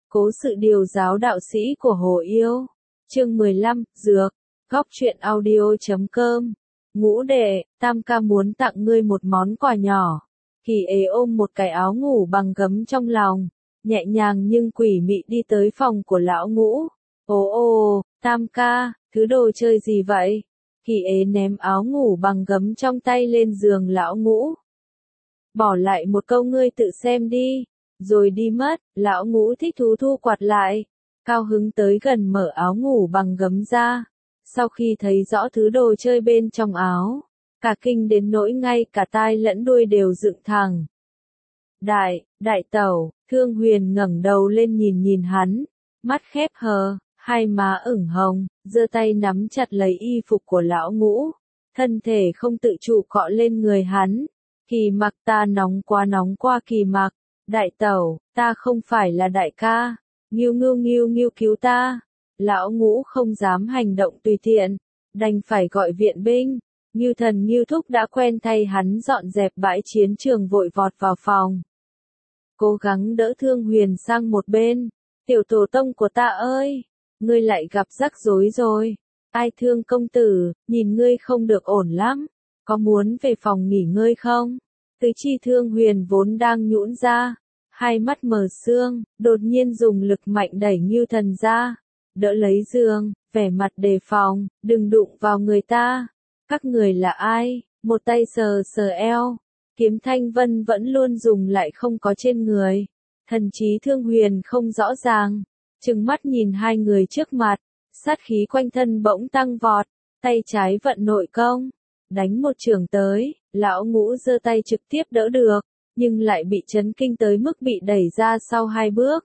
Cố sự điều giáo đạo sĩ của Hồ Yêu. Chương 15, Dược. Góc truyện audio.com. Ngũ đệ, Tam ca muốn tặng ngươi một món quà nhỏ. Kỳ ế ôm một cái áo ngủ bằng gấm trong lòng, nhẹ nhàng nhưng quỷ mị đi tới phòng của lão Ngũ. Ồ, Tam ca, thứ đồ chơi gì vậy? Kỳ ế ném áo ngủ bằng gấm trong tay lên giường lão Ngũ. Bỏ lại một câu ngươi tự xem đi, rồi đi mất. Lão Ngũ thích thú thu quạt lại, cao hứng tới gần mở áo ngủ bằng gấm ra. Sau khi thấy rõ thứ đồ chơi bên trong áo, cả kinh đến nỗi ngay cả tai lẫn đuôi đều dựng thẳng. Đại tẩu, Thương Huyền ngẩng đầu lên nhìn hắn, mắt khép hờ, hai má ửng hồng, giơ tay nắm chặt lấy y phục của lão Ngũ, thân thể không tự chủ cọ lên người hắn. Kỳ mặc, ta nóng quá Kỳ mặc. Đại tẩu, ta không phải là đại ca. Nghiêu cứu ta. Lão Ngũ không dám hành động tùy tiện, đành phải gọi viện binh. Nghiêu thần Nghiêu thúc đã quen thay hắn dọn dẹp bãi chiến trường, vội vọt vào phòng, cố gắng đỡ Thương Huyền sang một bên. Tiểu tổ tông của ta ơi, ngươi lại gặp rắc rối rồi. Ai Thương công tử, nhìn ngươi không được ổn lắm, có muốn về phòng nghỉ ngơi không? Tứ chi Thương Huyền vốn đang nhũn ra, hai mắt mờ sương, đột nhiên dùng lực mạnh đẩy Nghiêu thần ra, đỡ lấy giường, vẻ mặt đề phòng, đừng đụng vào người ta. Các người là ai? Một tay sờ eo, kiếm Thanh Vân vẫn luôn dùng lại không có trên người. Thần trí Thương Huyền không rõ ràng, trừng mắt nhìn hai người trước mặt, sát khí quanh thân bỗng tăng vọt, tay trái vận nội công, đánh một chưởng tới. Lão Ngũ giơ tay trực tiếp đỡ được, nhưng lại bị chấn kinh tới mức bị đẩy ra sau hai bước.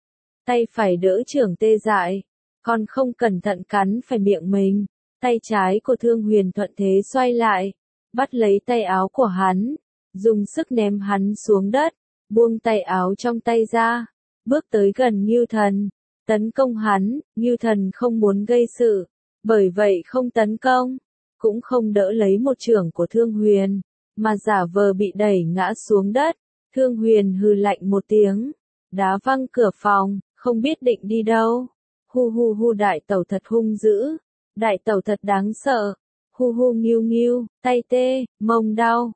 Tay phải đỡ chưởng tê dại, còn không cẩn thận cắn phải miệng mình. Tay trái của Thương Huyền thuận thế xoay lại, bắt lấy tay áo của hắn, dùng sức ném hắn xuống đất, buông tay áo trong tay ra, bước tới gần Nghiêu thần, tấn công hắn. Nghiêu thần không muốn gây sự, bởi vậy không tấn công, cũng không đỡ lấy một chưởng của Thương Huyền, mà giả vờ bị đẩy ngã xuống đất. Thương Huyền hừ lạnh một tiếng, đá văng cửa phòng, không biết định đi đâu. Hu, đại tẩu thật hung dữ, đại tẩu thật đáng sợ. Hu, Nghiêu, tay tê, mông đau.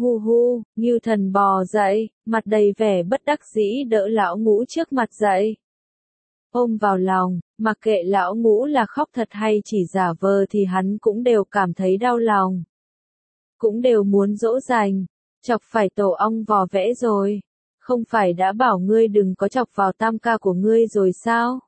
Hu, Nghiêu thần bò dậy, mặt đầy vẻ bất đắc dĩ đỡ lão Ngũ trước mặt dậy, ôm vào lòng. Mặc kệ lão Ngũ là khóc thật hay chỉ giả vờ thì hắn cũng đều cảm thấy đau lòng, cũng đều muốn dỗ dành. Chọc phải tổ ong vò vẽ rồi, không phải đã bảo ngươi đừng có chọc vào Tam ca của ngươi rồi sao?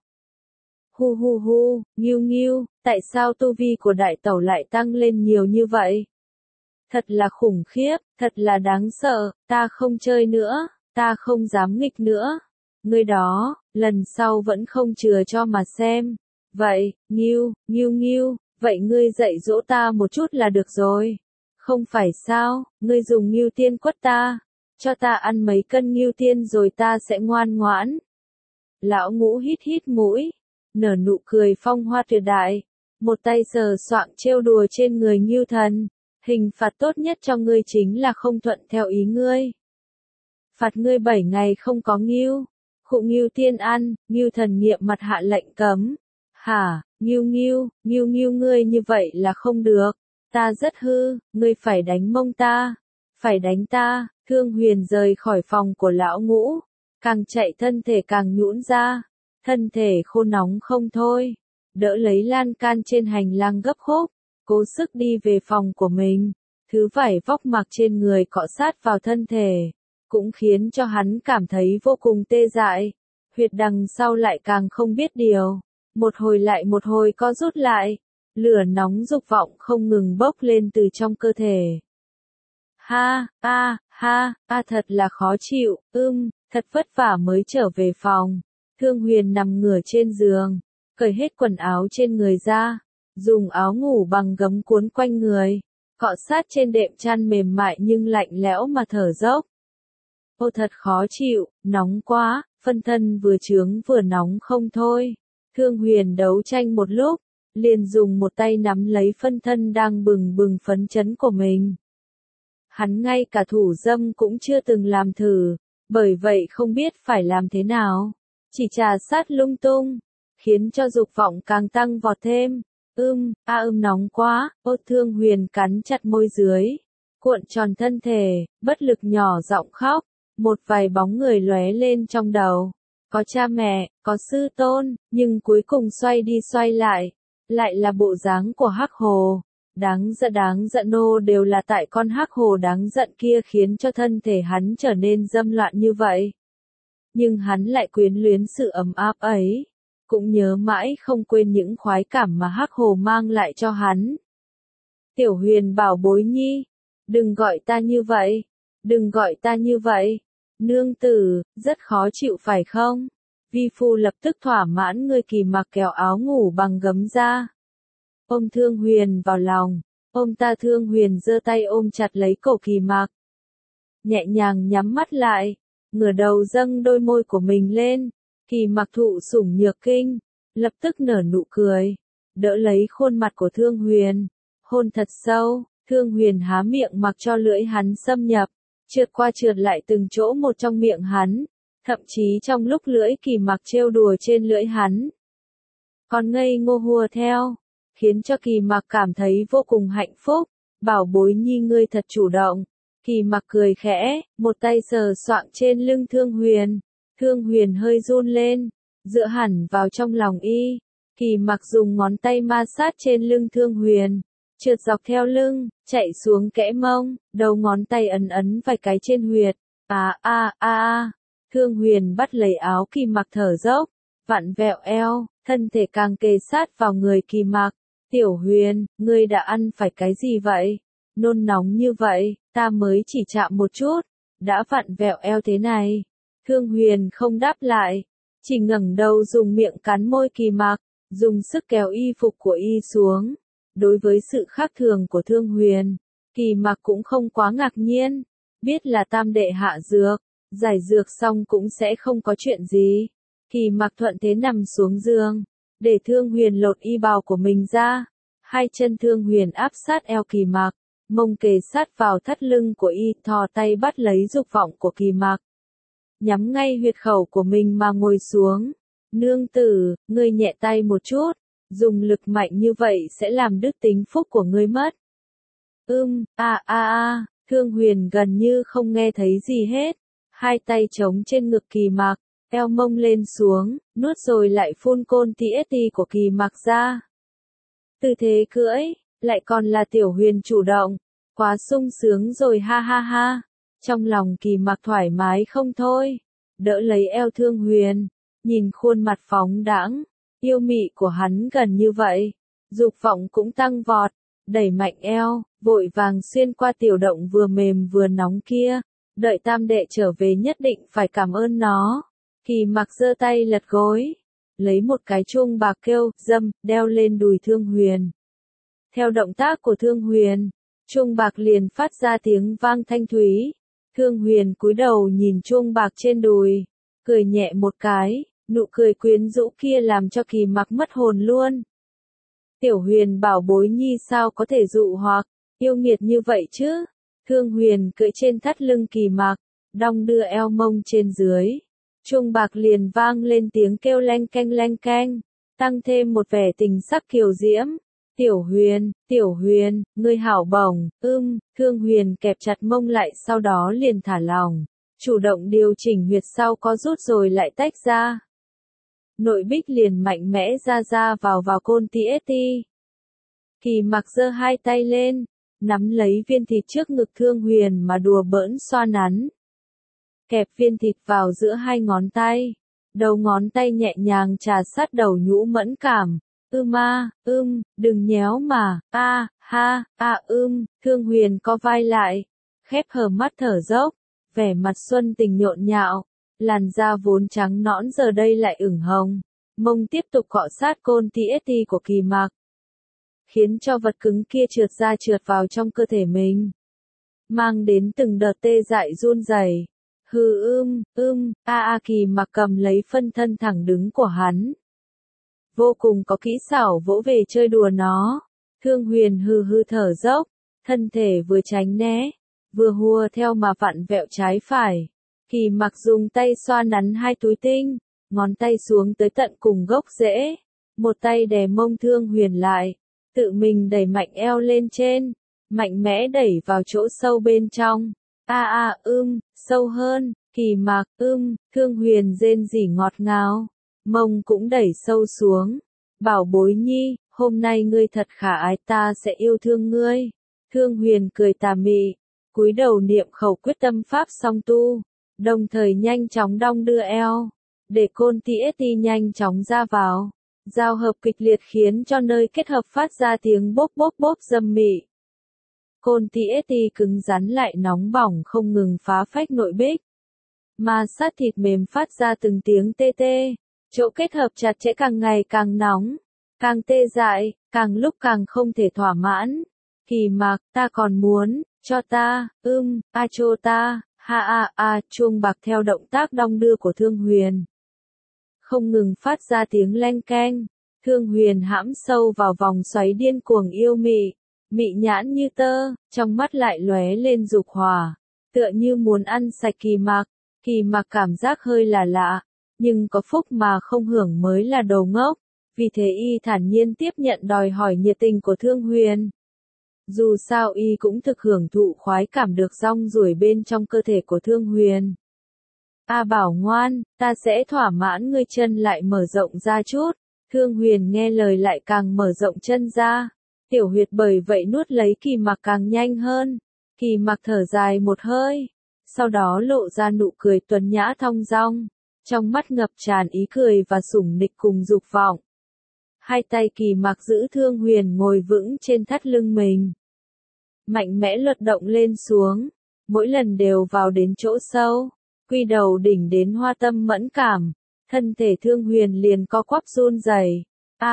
Hu, Nghiêu, tại sao tu vi của đại tẩu lại tăng lên nhiều như vậy? Thật là khủng khiếp, thật là đáng sợ, ta không chơi nữa, ta không dám nghịch nữa. Ngươi đó, lần sau vẫn không chừa cho mà xem. Vậy, Nghiêu, vậy ngươi dạy dỗ ta một chút là được rồi. Không phải sao, ngươi dùng Nghiêu tiên quất ta, cho ta ăn mấy cân Nghiêu tiên rồi ta sẽ ngoan ngoãn. Lão Ngũ hít mũi, nở nụ cười phong hoa tuyệt đại, một tay sờ soạng trêu đùa trên người Nghiêu thần. Hình phạt tốt nhất cho ngươi chính là không thuận theo ý ngươi, phạt ngươi 7 ngày không có Nghiêu. Khụ Nghiêu tiên ăn. Nghiêu thần nghiệm mặt hạ lệnh cấm. Hả? Nghiêu, ngươi như vậy là không được, ta rất hư, ngươi phải đánh mông ta, phải đánh ta. Thương Huyền rời khỏi phòng của lão Ngũ, càng chạy thân thể càng nhũn ra, thân thể khô nóng không thôi, đỡ lấy lan can trên hành lang gấp khúc, cố sức đi về phòng của mình. Thứ vải vóc mặc trên người cọ sát vào thân thể, cũng khiến cho hắn cảm thấy vô cùng tê dại. Huyệt đằng sau lại càng không biết điều, một hồi lại một hồi co rút lại, lửa nóng dục vọng không ngừng bốc lên từ trong cơ thể. Ha, thật là khó chịu. Thật vất vả mới trở về phòng. Thương Huyền nằm ngửa trên giường, cởi hết quần áo trên người ra, dùng áo ngủ bằng gấm cuốn quanh người, cọ sát trên đệm chăn mềm mại nhưng lạnh lẽo mà thở dốc. Ô thật khó chịu, nóng quá, phân thân vừa chướng vừa nóng không thôi. Thương Huyền đấu tranh một lúc, liền dùng một tay nắm lấy phân thân đang bừng phấn chấn của mình. Hắn ngay cả thủ dâm cũng chưa từng làm thử, bởi vậy không biết phải làm thế nào. chỉ trà sát lung tung, khiến cho dục vọng càng tăng vọt thêm. Nóng quá, Thương Huyền cắn chặt môi dưới, cuộn tròn thân thể, bất lực nhỏ giọng khóc, một vài bóng người lóe lên trong đầu. Có cha mẹ, có sư tôn, nhưng cuối cùng xoay đi xoay lại là bộ dáng của Hắc Hồ. Đáng giận nô đều là tại con Hắc Hồ đáng giận kia khiến cho thân thể hắn trở nên dâm loạn như vậy. Nhưng hắn lại quyến luyến sự ấm áp ấy, cũng nhớ mãi không quên những khoái cảm mà Hắc Hồ mang lại cho hắn. Tiểu Huyền bảo bối nhi, đừng gọi ta như vậy, đừng gọi ta như vậy. Nương tử, rất khó chịu phải không? Vi phu lập tức thỏa mãn. Người Kỳ Mặc kéo áo ngủ bằng gấm ra, ôm Thương Huyền vào lòng, ôm ta. Thương Huyền giơ tay ôm chặt lấy cổ Kỳ Mặc, nhẹ nhàng nhắm mắt lại, ngửa đầu dâng đôi môi của mình lên. Kỳ Mặc thụ sủng nhược kinh, lập tức nở nụ cười, đỡ lấy khuôn mặt của Thương Huyền, hôn thật sâu. Thương Huyền há miệng mặc cho lưỡi hắn xâm nhập, trượt qua trượt lại từng chỗ một trong miệng hắn, thậm chí trong lúc lưỡi Kỳ Mặc trêu đùa trên lưỡi hắn, còn ngây ngô hùa theo, khiến cho Kỳ Mặc cảm thấy vô cùng hạnh phúc. Bảo bối nhi ngươi thật chủ động. Kỳ Mặc cười khẽ, một tay sờ soạng trên lưng Thương Huyền. Thương Huyền hơi run lên, dựa hẳn vào trong lòng y. Kỳ Mặc dùng ngón tay ma sát trên lưng Thương Huyền, trượt dọc theo lưng, chạy xuống kẽ mông, đầu ngón tay ấn vài cái trên huyệt. Thương Huyền bắt lấy áo Kỳ Mặc thở dốc, vặn vẹo eo, thân thể càng kề sát vào người Kỳ Mặc. Tiểu Huyền, ngươi đã ăn phải cái gì vậy? Nôn nóng như vậy, ta mới chỉ chạm một chút, đã vặn vẹo eo thế này. Thương Huyền không đáp lại, chỉ ngẩng đầu dùng miệng cắn môi Kỳ Mặc, dùng sức kéo y phục của y xuống. Đối với sự khác thường của Thương Huyền, Kỳ Mặc cũng không quá ngạc nhiên, biết là tam đệ hạ dược, giải dược xong cũng sẽ không có chuyện gì. Kỳ Mặc thuận thế nằm xuống giường, để Thương Huyền lột y bào của mình ra. Hai chân Thương Huyền áp sát eo Kỳ Mặc, mông kề sát vào thắt lưng của y, thò tay bắt lấy dục vọng của Kỳ Mặc, nhắm ngay huyệt khẩu của mình mà ngồi xuống. Nương tử, ngươi nhẹ tay một chút, dùng lực mạnh như vậy sẽ làm đứt tính phúc của ngươi mất. Thương Huyền gần như không nghe thấy gì hết, hai tay chống trên ngực Kỳ Mặc, eo mông lên xuống, nuốt rồi lại phun côn TST của Kỳ Mặc ra. Tư thế cưỡi, lại còn là Tiểu Huyền chủ động, quá sung sướng rồi ha ha ha. Trong lòng Kỳ Mặc thoải mái không thôi, đỡ lấy eo Thương Huyền, nhìn khuôn mặt phóng đãng, yêu mị của hắn gần như vậy, dục vọng cũng tăng vọt, đẩy mạnh eo, vội vàng xuyên qua tiểu động vừa mềm vừa nóng kia, đợi tam đệ trở về nhất định phải cảm ơn nó. Kỳ Mặc giơ tay lật gối, lấy một cái chuông bạc kêu, dâm, đeo lên đùi Thương Huyền. Theo động tác của Thương Huyền, chuông bạc liền phát ra tiếng vang thanh thúy. Thương Huyền cúi đầu nhìn chuông bạc trên đùi, cười nhẹ một cái, nụ cười quyến rũ kia làm cho Kỳ Mặc mất hồn luôn. Tiểu Huyền bảo bối nhi sao có thể dụ hoặc, yêu nghiệt như vậy chứ? Thương Huyền cưỡi trên thắt lưng Kỳ Mặc, đong đưa eo mông trên dưới. Chuông bạc liền vang lên tiếng kêu leng keng, tăng thêm một vẻ tình sắc kiều diễm. Tiểu Huyền, ngươi hảo bổng, Thương Huyền kẹp chặt mông lại sau đó liền thả lỏng, chủ động điều chỉnh huyệt sau có rút rồi lại tách ra. Nội bích liền mạnh mẽ ra vào côn TST. Kỳ Mặc giơ hai tay lên, nắm lấy viên thịt trước ngực Thương Huyền mà đùa bỡn xoa nắn. Kẹp viên thịt vào giữa hai ngón tay, đầu ngón tay nhẹ nhàng trà sát đầu nhũ mẫn cảm. Đừng nhéo mà, Thương Huyền co vai lại, khép hờ mắt thở dốc, vẻ mặt xuân tình nhộn nhạo, làn da vốn trắng nõn giờ đây lại ửng hồng, mông tiếp tục cọ sát côn TST của Kỳ Mặc, khiến cho vật cứng kia trượt ra trượt vào trong cơ thể mình, mang đến từng đợt tê dại run rẩy. Kỳ Mặc cầm lấy phân thân thẳng đứng của hắn, vô cùng có kỹ xảo vỗ về chơi đùa nó. Thương Huyền hừ thở dốc, thân thể vừa tránh né, vừa hùa theo mà vặn vẹo trái phải. Kỳ Mặc dùng tay xoa nắn hai túi tinh, ngón tay xuống tới tận cùng gốc rễ, một tay đè mông Thương Huyền lại, tự mình đẩy mạnh eo lên trên, mạnh mẽ đẩy vào chỗ sâu bên trong. Sâu hơn, Kỳ Mạc, Thương Huyền rên rỉ ngọt ngào, mông cũng đẩy sâu xuống. Bảo bối nhi, hôm nay ngươi thật khả ái, ta sẽ yêu thương ngươi. Thương Huyền cười tà mị, cúi đầu niệm khẩu quyết tâm pháp song tu, đồng thời nhanh chóng đong đưa eo, để côn ti nhanh chóng ra vào. Giao hợp kịch liệt khiến cho nơi kết hợp phát ra tiếng bốp bốp bốp dâm mị. Côn ti cứng rắn lại nóng bỏng không ngừng phá phách nội bích. Ma sát thịt mềm phát ra từng tiếng tê tê. Chỗ kết hợp chặt chẽ càng ngày càng nóng, càng tê dại, càng lúc càng không thể thỏa mãn. Kỳ Mạc, ta còn muốn, cho ta, cho ta, chuông bạc theo động tác đong đưa của Thương Huyền. Không ngừng phát ra tiếng leng keng, Thương Huyền hãm sâu vào vòng xoáy điên cuồng yêu mị, mị nhãn như tơ, trong mắt lại lóe lên dục hỏa, tựa như muốn ăn sạch Kỳ Mạc. Kỳ Mạc cảm giác hơi là lạ, nhưng có phúc mà không hưởng mới là đồ ngốc, vì thế y thản nhiên tiếp nhận đòi hỏi nhiệt tình của Thương Huyền. Dù sao y cũng thực hưởng thụ khoái cảm được rong ruổi bên trong cơ thể của Thương Huyền. Bảo ngoan, ta sẽ thỏa mãn ngươi, chân lại mở rộng ra chút. Thương Huyền nghe lời lại càng mở rộng chân ra. Tiểu huyệt bởi vậy nuốt lấy Kỳ Mạc càng nhanh hơn. Kỳ Mạc thở dài một hơi, sau đó lộ ra nụ cười tuấn nhã thong dong, trong mắt ngập tràn ý cười và sủng nịch cùng dục vọng. Hai tay Kỳ Mạc giữ Thương Huyền ngồi vững trên thắt lưng mình, mạnh mẽ lật động lên xuống, mỗi lần đều vào đến chỗ sâu, quy đầu đỉnh đến hoa tâm mẫn cảm, thân thể Thương Huyền liền co quắp run rẩy.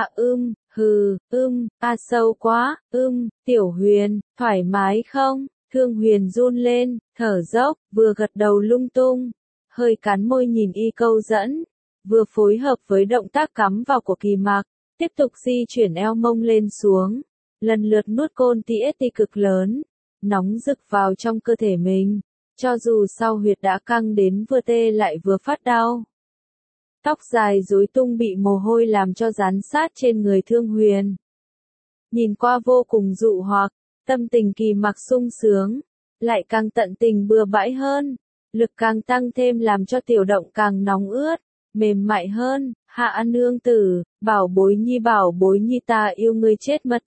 Sâu quá, Tiểu Huyền, thoải mái không? Thương Huyền run lên, thở dốc, vừa gật đầu lung tung, hơi cắn môi nhìn y câu dẫn, vừa phối hợp với động tác cắm vào của Kỳ Mạc, tiếp tục di chuyển eo mông lên xuống, lần lượt nuốt côn ti cực lớn, nóng rực vào trong cơ thể mình, cho dù sau huyệt đã căng đến vừa tê lại vừa phát đau. Tóc dài rối tung bị mồ hôi làm cho dán sát trên người Thương Huyền. Nhìn qua vô cùng dụ hoặc, tâm tình Kỳ Mạc sung sướng, lại càng tận tình bừa bãi hơn, lực càng tăng thêm làm cho tiểu động càng nóng ướt, mềm mại hơn. Hạ nương tử, bảo bối nhi ta yêu ngươi chết mất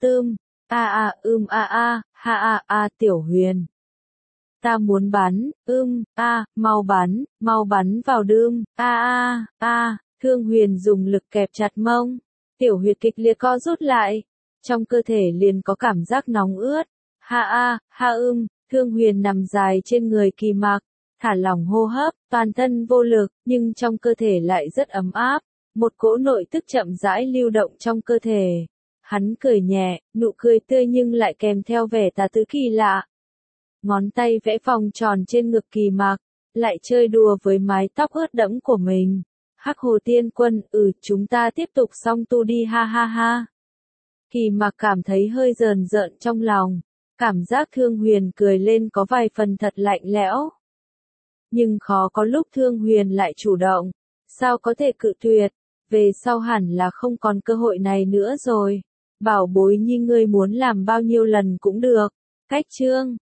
Tiểu Huyền. Ta muốn bắn, mau bắn vào đươm, Thương Huyền dùng lực kẹp chặt mông, tiểu huyệt kịch liệt co rút lại, trong cơ thể liền có cảm giác nóng ướt. Thương Huyền nằm dài trên người Kỳ Mạc, thả lỏng hô hấp, toàn thân vô lực, nhưng trong cơ thể lại rất ấm áp, một cỗ nội tức chậm rãi lưu động trong cơ thể. Hắn cười nhẹ, nụ cười tươi nhưng lại kèm theo vẻ tà tứ kỳ lạ. Ngón tay vẽ vòng tròn trên ngực Kỳ Mạc, lại chơi đùa với mái tóc ướt đẫm của mình. Hắc Hồ Tiên Quân, chúng ta tiếp tục song tu đi ha. Kỳ Mạc cảm thấy hơi rờn rợn trong lòng, cảm giác Thương Huyền cười lên có vài phần thật lạnh lẽo. Nhưng khó có lúc Thương Huyền lại chủ động, sao có thể cự tuyệt, về sau hẳn là không còn cơ hội này nữa rồi. Bảo bối nhi, ngươi muốn làm bao nhiêu lần cũng được. Cách chương